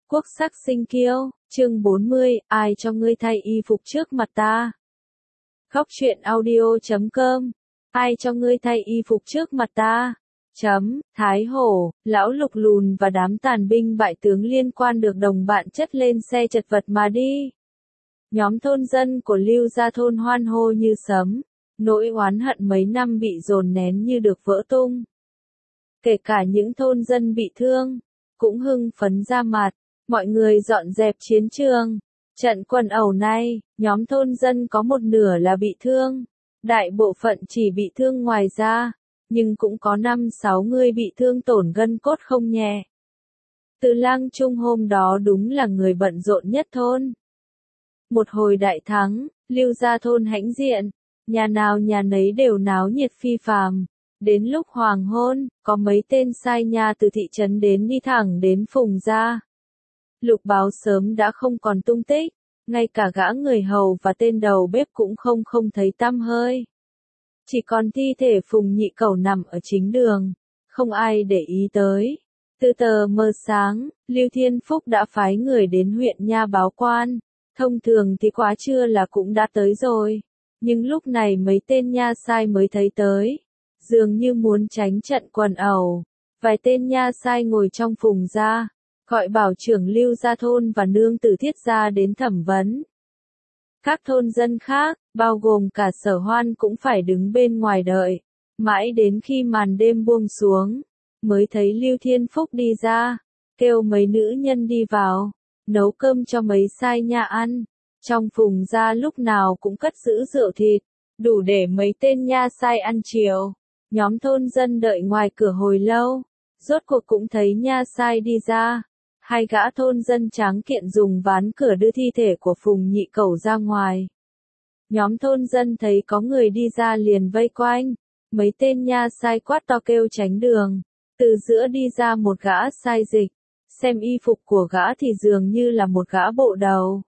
Quốc sắc sinh kiêu, chương 40, ai cho ngươi thay y phục trước mặt ta? Khóc chuyện audio.com, ai cho ngươi thay y phục trước mặt ta? Thái Hổ, Lão Lục Lùn và đám tàn binh bại tướng liên quan được đồng bạn chất lên xe chật vật mà đi. Nhóm thôn dân của Lưu Gia thôn hoan hô như sấm, nỗi oán hận mấy năm bị dồn nén như được vỡ tung. Kể cả những thôn dân bị thương, cũng hưng phấn ra mặt, mọi người dọn dẹp chiến trường. Trận quần ẩu này, nhóm thôn dân có một nửa là bị thương, đại bộ phận chỉ bị thương ngoài da, nhưng cũng có 5-6 người bị thương tổn gân cốt không nhẹ. Từ Lang Trung hôm đó đúng là người bận rộn nhất thôn. Một hồi đại thắng, Lưu Gia thôn hãnh diện, nhà nào nhà nấy đều náo nhiệt phi phàm. Đến lúc hoàng hôn, có mấy tên sai nha từ thị trấn đến đi thẳng đến Phùng gia. Lục báo sớm đã không còn tung tích, ngay cả gã người hầu và tên đầu bếp cũng không thấy tăm hơi. Chỉ còn thi thể Phùng Nhị Cẩu nằm ở chính đường, không ai để ý tới. Từ tờ mờ sáng, Lưu Thiên Phúc đã phái người đến huyện nha báo quan. Thông thường thì quá trưa là cũng đã tới rồi, nhưng lúc này mấy tên nha sai mới thấy tới. Dường như muốn tránh trận quần ẩu, vài tên nha sai ngồi trong Phùng gia, gọi bảo trưởng Lưu Gia thôn và nương tử Thiết gia đến thẩm vấn. Các thôn dân khác, bao gồm cả Sở Hoan cũng phải đứng bên ngoài đợi, mãi đến khi màn đêm buông xuống, mới thấy Lưu Thiên Phúc đi ra, kêu mấy nữ nhân đi vào, nấu cơm cho mấy sai nha ăn. Trong Phùng gia lúc nào cũng cất giữ rượu thịt, đủ để mấy tên nha sai ăn chiều. Nhóm thôn dân đợi ngoài cửa hồi lâu, rốt cuộc cũng thấy nha sai đi ra. Hai gã thôn dân tráng kiện dùng ván cửa đưa thi thể của Phùng Nhị Cẩu ra ngoài. Nhóm thôn dân thấy có người đi ra liền vây quanh, mấy tên nha sai quát to kêu tránh đường. Từ giữa đi ra một gã sai dịch, xem y phục của gã thì dường như là một gã bộ đầu.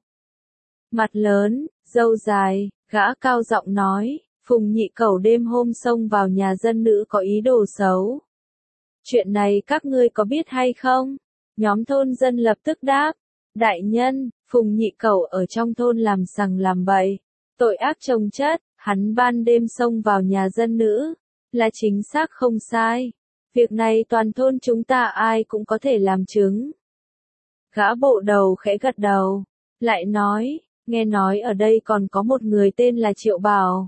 Mặt lớn, râu dài, gã cao giọng nói. Phùng Nhị Cẩu đêm hôm xông vào nhà dân nữ có ý đồ xấu. Chuyện này các ngươi có biết hay không? Nhóm thôn dân lập tức đáp. Đại nhân, Phùng Nhị Cẩu ở trong thôn làm sằng làm bậy, tội ác chồng chất, hắn ban đêm xông vào nhà dân nữ, là chính xác không sai. Việc này toàn thôn chúng ta ai cũng có thể làm chứng. Gã bộ đầu khẽ gật đầu, lại nói, nghe nói ở đây còn có một người tên là Triệu Bảo.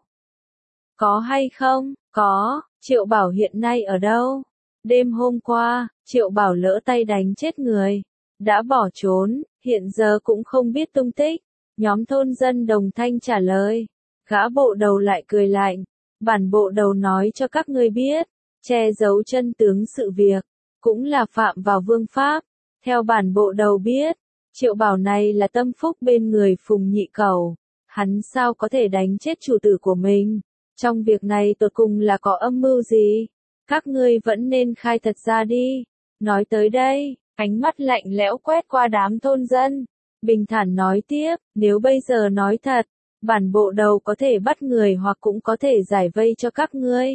Có hay không? Có, Triệu Bảo hiện nay ở đâu? Đêm hôm qua, Triệu Bảo lỡ tay đánh chết người, đã bỏ trốn, hiện giờ cũng không biết tung tích. Nhóm thôn dân đồng thanh trả lời. Gã bộ đầu lại cười lạnh. Bản bộ đầu nói cho các ngươi biết, che giấu chân tướng sự việc, cũng là phạm vào vương pháp. Theo bản bộ đầu biết, Triệu Bảo này là tâm phúc bên người Phùng Nhị Cẩu. Hắn sao có thể đánh chết chủ tử của mình? Trong việc này tột cùng là có âm mưu gì? Các ngươi vẫn nên khai thật ra đi. Nói tới đây, ánh mắt lạnh lẽo quét qua đám thôn dân. Bình thản nói tiếp, nếu bây giờ nói thật, bản bộ đầu có thể bắt người hoặc cũng có thể giải vây cho các ngươi.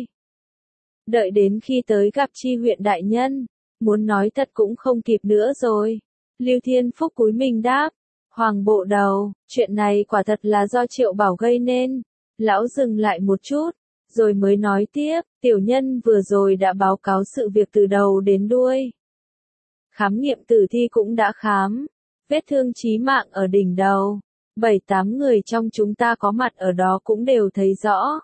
Đợi đến khi tới gặp Chi huyện đại nhân, muốn nói thật cũng không kịp nữa rồi. Lưu Thiên Phúc cúi mình đáp, Hoàng bộ đầu, chuyện này quả thật là do Triệu Bảo gây nên. Lão dừng lại một chút, rồi mới nói tiếp, tiểu nhân vừa rồi đã báo cáo sự việc từ đầu đến đuôi. Khám nghiệm tử thi cũng đã khám, vết thương chí mạng ở đỉnh đầu, 7-8 người trong chúng ta có mặt ở đó cũng đều thấy rõ.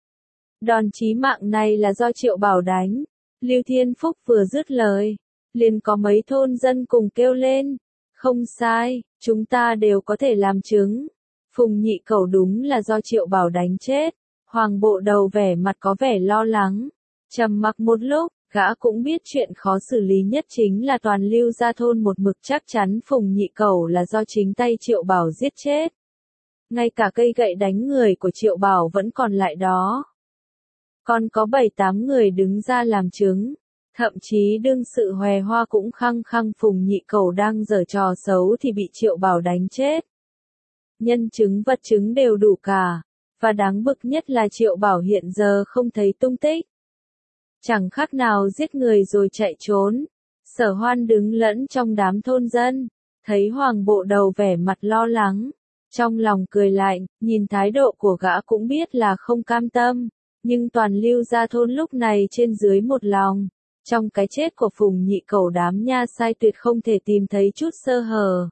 Đòn chí mạng này là do Triệu Bảo đánh. Lưu Thiên Phúc vừa dứt lời, liền có mấy thôn dân cùng kêu lên, không sai, chúng ta đều có thể làm chứng. Phùng Nhị Cẩu đúng là do Triệu Bảo đánh chết. Hoàng bộ đầu vẻ mặt có vẻ lo lắng. Trầm mặc một lúc, gã cũng biết chuyện khó xử lý nhất chính là toàn Lưu Gia thôn một mực chắc chắn Phùng Nhị Cẩu là do chính tay Triệu Bảo giết chết. Ngay cả cây gậy đánh người của Triệu Bảo vẫn còn lại đó. Còn có 7-8 người đứng ra làm chứng. Thậm chí đương sự Hòe Hoa cũng khăng khăng Phùng Nhị Cẩu đang giở trò xấu thì bị Triệu Bảo đánh chết. Nhân chứng vật chứng đều đủ cả, và đáng bực nhất là Triệu Bảo hiện giờ không thấy tung tích. Chẳng khác nào giết người rồi chạy trốn. Sở Hoan đứng lẫn trong đám thôn dân, Thấy Hoàng bộ đầu vẻ mặt lo lắng, trong lòng cười lạnh, nhìn thái độ của gã cũng biết là không cam tâm, nhưng toàn Lưu gia thôn lúc này trên dưới một lòng. Trong cái chết của Phùng Nhị Cẩu đám nha sai tuyệt không thể tìm thấy chút sơ hở.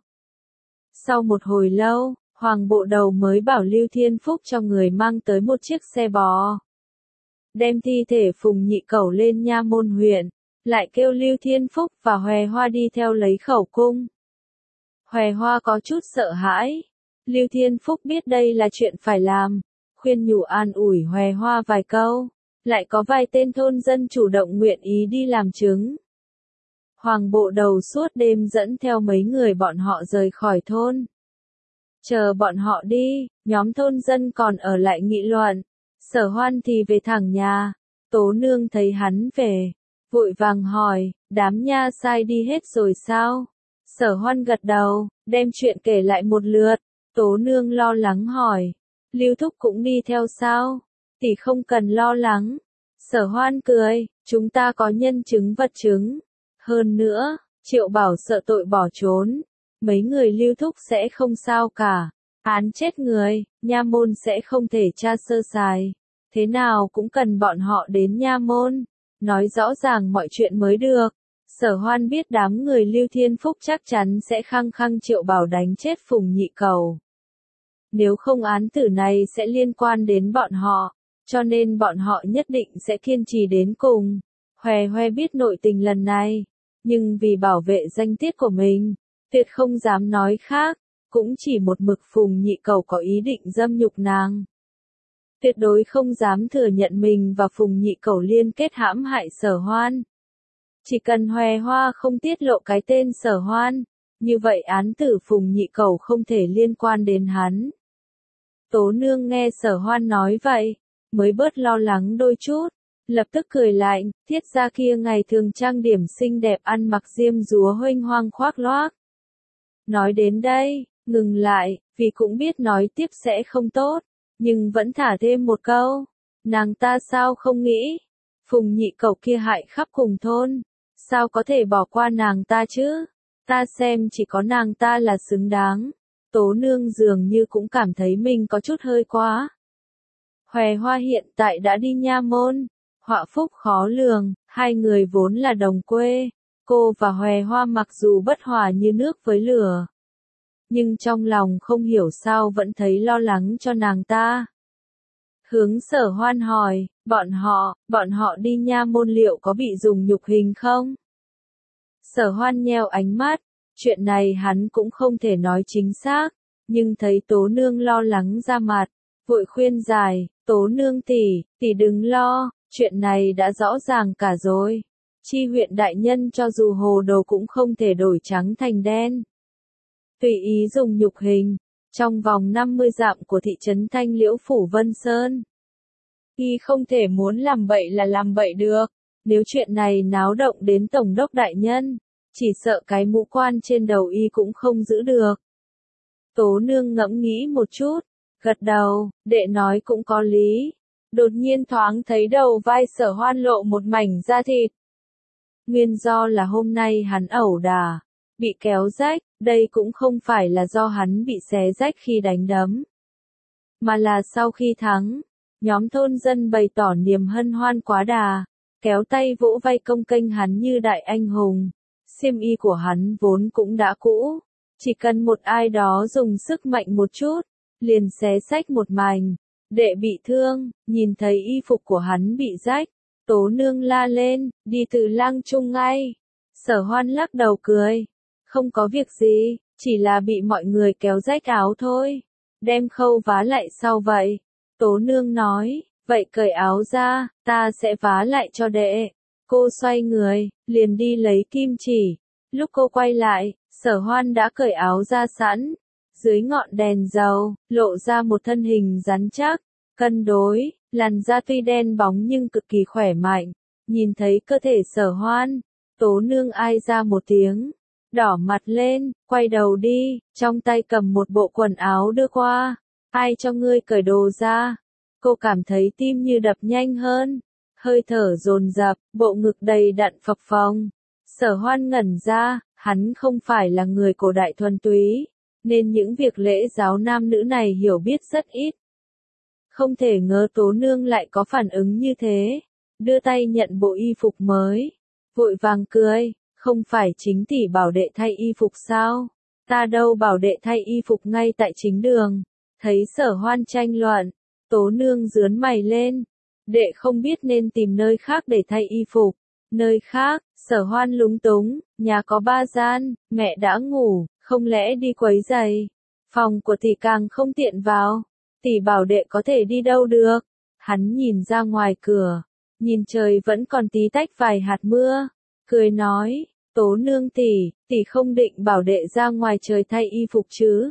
Sau một hồi lâu, Hoàng bộ đầu mới bảo Lưu Thiên Phúc cho người mang tới một chiếc xe bò. Đem thi thể Phùng Nhị Cẩu lên nha môn huyện, lại kêu Lưu Thiên Phúc và Hòe Hoa đi theo lấy khẩu cung. Hòe Hoa có chút sợ hãi. Lưu Thiên Phúc biết đây là chuyện phải làm, khuyên nhủ an ủi Hòe Hoa vài câu, lại có vài tên thôn dân chủ động nguyện ý đi làm chứng. Hoàng bộ đầu suốt đêm dẫn theo mấy người bọn họ rời khỏi thôn. Chờ bọn họ đi, nhóm thôn dân còn ở lại nghị luận. Sở Hoan thì về thẳng nhà. Tố Nương thấy hắn về, vội vàng hỏi, đám nha sai đi hết rồi sao? Sở Hoan gật đầu, đem chuyện kể lại một lượt. Tố Nương lo lắng hỏi, Lưu Thúc cũng đi theo sao? Tỷ không cần lo lắng. Sở Hoan cười, chúng ta có nhân chứng vật chứng. Hơn nữa, Triệu Bảo sợ tội bỏ trốn. Mấy người Lưu Thúc sẽ không sao cả. Án chết người, nha môn sẽ không thể tra sơ sài. Thế nào cũng cần bọn họ đến nha môn. Nói rõ ràng mọi chuyện mới được. Sở Hoan biết đám người Lưu Thiên Phúc chắc chắn sẽ khăng khăng Triệu Bảo đánh chết Phùng Nhị Cẩu. Nếu không án tử này sẽ liên quan đến bọn họ, cho nên bọn họ nhất định sẽ kiên trì đến cùng. Hòe Hoe biết nội tình lần này, nhưng vì bảo vệ danh tiết của mình, tuyệt không dám nói khác, cũng chỉ một mực Phùng Nhị Cẩu có ý định dâm nhục nàng. Tuyệt đối không dám thừa nhận mình và Phùng Nhị Cẩu liên kết hãm hại Sở Hoan. Chỉ cần Hòe Hoa không tiết lộ cái tên Sở Hoan, như vậy án tử Phùng Nhị Cẩu không thể liên quan đến hắn. Tố Nương nghe Sở Hoan nói vậy, mới bớt lo lắng đôi chút, lập tức cười lạnh, Thiết gia kia ngày thường trang điểm xinh đẹp ăn mặc diêm dúa huênh hoang khoác loác. Nói đến đây, ngừng lại, vì cũng biết nói tiếp sẽ không tốt, nhưng vẫn thả thêm một câu, nàng ta sao không nghĩ, Phùng Nhị Cẩu kia hại khắp cùng thôn, sao có thể bỏ qua nàng ta chứ, ta xem chỉ có nàng ta là xứng đáng. Tố Nương dường như cũng cảm thấy mình có chút hơi quá. Hòe Hoa hiện tại đã đi nha môn, họa phúc khó lường, hai người vốn là đồng quê, cô và Hòe Hoa mặc dù bất hòa như nước với lửa, nhưng trong lòng không hiểu sao vẫn thấy lo lắng cho nàng ta. Hướng Sở Hoan hỏi, bọn họ đi nha môn liệu có bị dùng nhục hình không? Sở Hoan nheo ánh mắt. Chuyện này hắn cũng không thể nói chính xác, nhưng thấy Tố Nương lo lắng ra mặt, vội khuyên giải, Tố Nương tỷ đừng lo, chuyện này đã rõ ràng cả rồi. Chi huyện đại nhân cho dù hồ đồ cũng không thể đổi trắng thành đen. Tùy ý dùng nhục hình, trong vòng 50 dặm của thị trấn Thanh Liễu Phủ Vân Sơn. Y không thể muốn làm bậy là làm bậy được, nếu chuyện này náo động đến Tổng đốc đại nhân, chỉ sợ cái mũ quan trên đầu y cũng không giữ được. Tố Nương ngẫm nghĩ một chút, gật đầu, đệ nói cũng có lý. Đột nhiên thoáng thấy đầu vai Sở Hoan lộ một mảnh da thịt. Nguyên do là hôm nay hắn ẩu đả, bị kéo rách, đây cũng không phải là do hắn bị xé rách khi đánh đấm, mà là sau khi thắng, nhóm thôn dân bày tỏ niềm hân hoan quá đà, kéo tay vỗ vai công kênh hắn như đại anh hùng. Xiêm y của hắn vốn cũng đã cũ, chỉ cần một ai đó dùng sức mạnh một chút, liền xé rách một mảnh. Đệ bị thương, nhìn thấy y phục của hắn bị rách, Tố Nương la lên, đi từ lang trung ngay. Sở Hoan lắc đầu cười, không có việc gì, chỉ là bị mọi người kéo rách áo thôi, đem khâu vá lại sau vậy. Tố Nương nói, vậy cởi áo ra, ta sẽ vá lại cho đệ. Cô xoay người, liền đi lấy kim chỉ. Lúc cô quay lại, Sở Hoan đã cởi áo ra sẵn. Dưới ngọn đèn dầu, lộ ra một thân hình rắn chắc, cân đối, làn da tuy đen bóng nhưng cực kỳ khỏe mạnh. Nhìn thấy cơ thể Sở Hoan, Tố Nương ai ra một tiếng, đỏ mặt lên, quay đầu đi, trong tay cầm một bộ quần áo đưa qua. Ai cho ngươi cởi đồ ra? Cô cảm thấy tim như đập nhanh hơn. Hơi thở dồn dập, bộ ngực đầy đặn phập phồng. Sở Hoan ngẩn ra, Hắn không phải là người cổ đại thuần túy, nên những việc lễ giáo nam nữ này hiểu biết rất ít. Không thể ngờ Tố Nương lại có phản ứng như thế, đưa tay nhận bộ y phục mới, vội vàng cười, không phải chính tỷ bảo đệ thay y phục sao? Ta đâu bảo đệ thay y phục ngay tại chính đường. Thấy Sở Hoan tranh luận, Tố Nương rướn mày lên, đệ không biết nên tìm nơi khác để thay y phục. Nơi khác, Sở Hoan lúng túng, nhà có 3 gian, mẹ đã ngủ, không lẽ đi quấy giày. Phòng của tỷ càng không tiện vào, tỷ bảo đệ có thể đi đâu được. Hắn nhìn ra ngoài cửa, nhìn trời vẫn còn tí tách vài hạt mưa, cười nói, Tố Nương tỷ không định bảo đệ ra ngoài trời thay y phục chứ.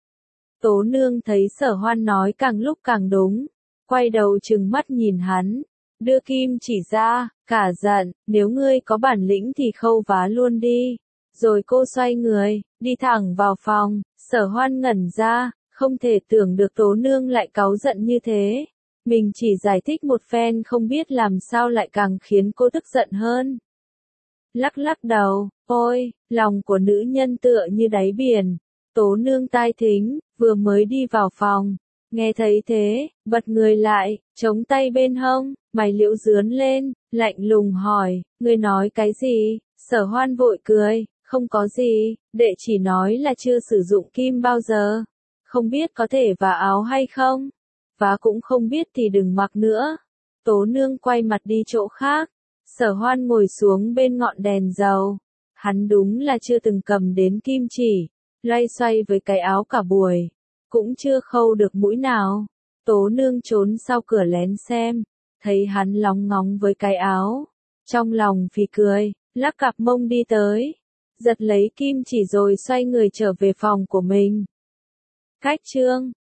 Tố Nương thấy Sở Hoan nói càng lúc càng đúng, quay đầu trừng mắt nhìn hắn, đưa kim chỉ ra, cả giận, nếu ngươi có bản lĩnh thì khâu vá luôn đi. Rồi cô xoay người, đi thẳng vào phòng. Sở Hoan ngẩn ra, không thể tưởng được Tố Nương lại cáu giận như thế. Mình chỉ giải thích một phen không biết làm sao lại càng khiến cô tức giận hơn. Lắc lắc đầu, ôi, lòng của nữ nhân tựa như đáy biển. Tố Nương tai thính, vừa mới đi vào phòng, nghe thấy thế, bật người lại, chống tay bên hông, mày liễu rướn lên, lạnh lùng hỏi, ngươi nói cái gì? Sở Hoan vội cười, không có gì, đệ chỉ nói là chưa sử dụng kim bao giờ, không biết có thể vá áo hay không, vá cũng không biết thì đừng mặc nữa. Tố Nương quay mặt đi chỗ khác, Sở Hoan ngồi xuống bên ngọn đèn dầu, hắn đúng là chưa từng cầm đến kim chỉ, loay xoay với cái áo cả buổi, cũng chưa khâu được mũi nào. Tố Nương trốn sau cửa lén xem, thấy hắn lóng ngóng với cái áo, trong lòng phì cười, lắc cặp mông đi tới, giật lấy kim chỉ rồi xoay người trở về phòng của mình. Cách chương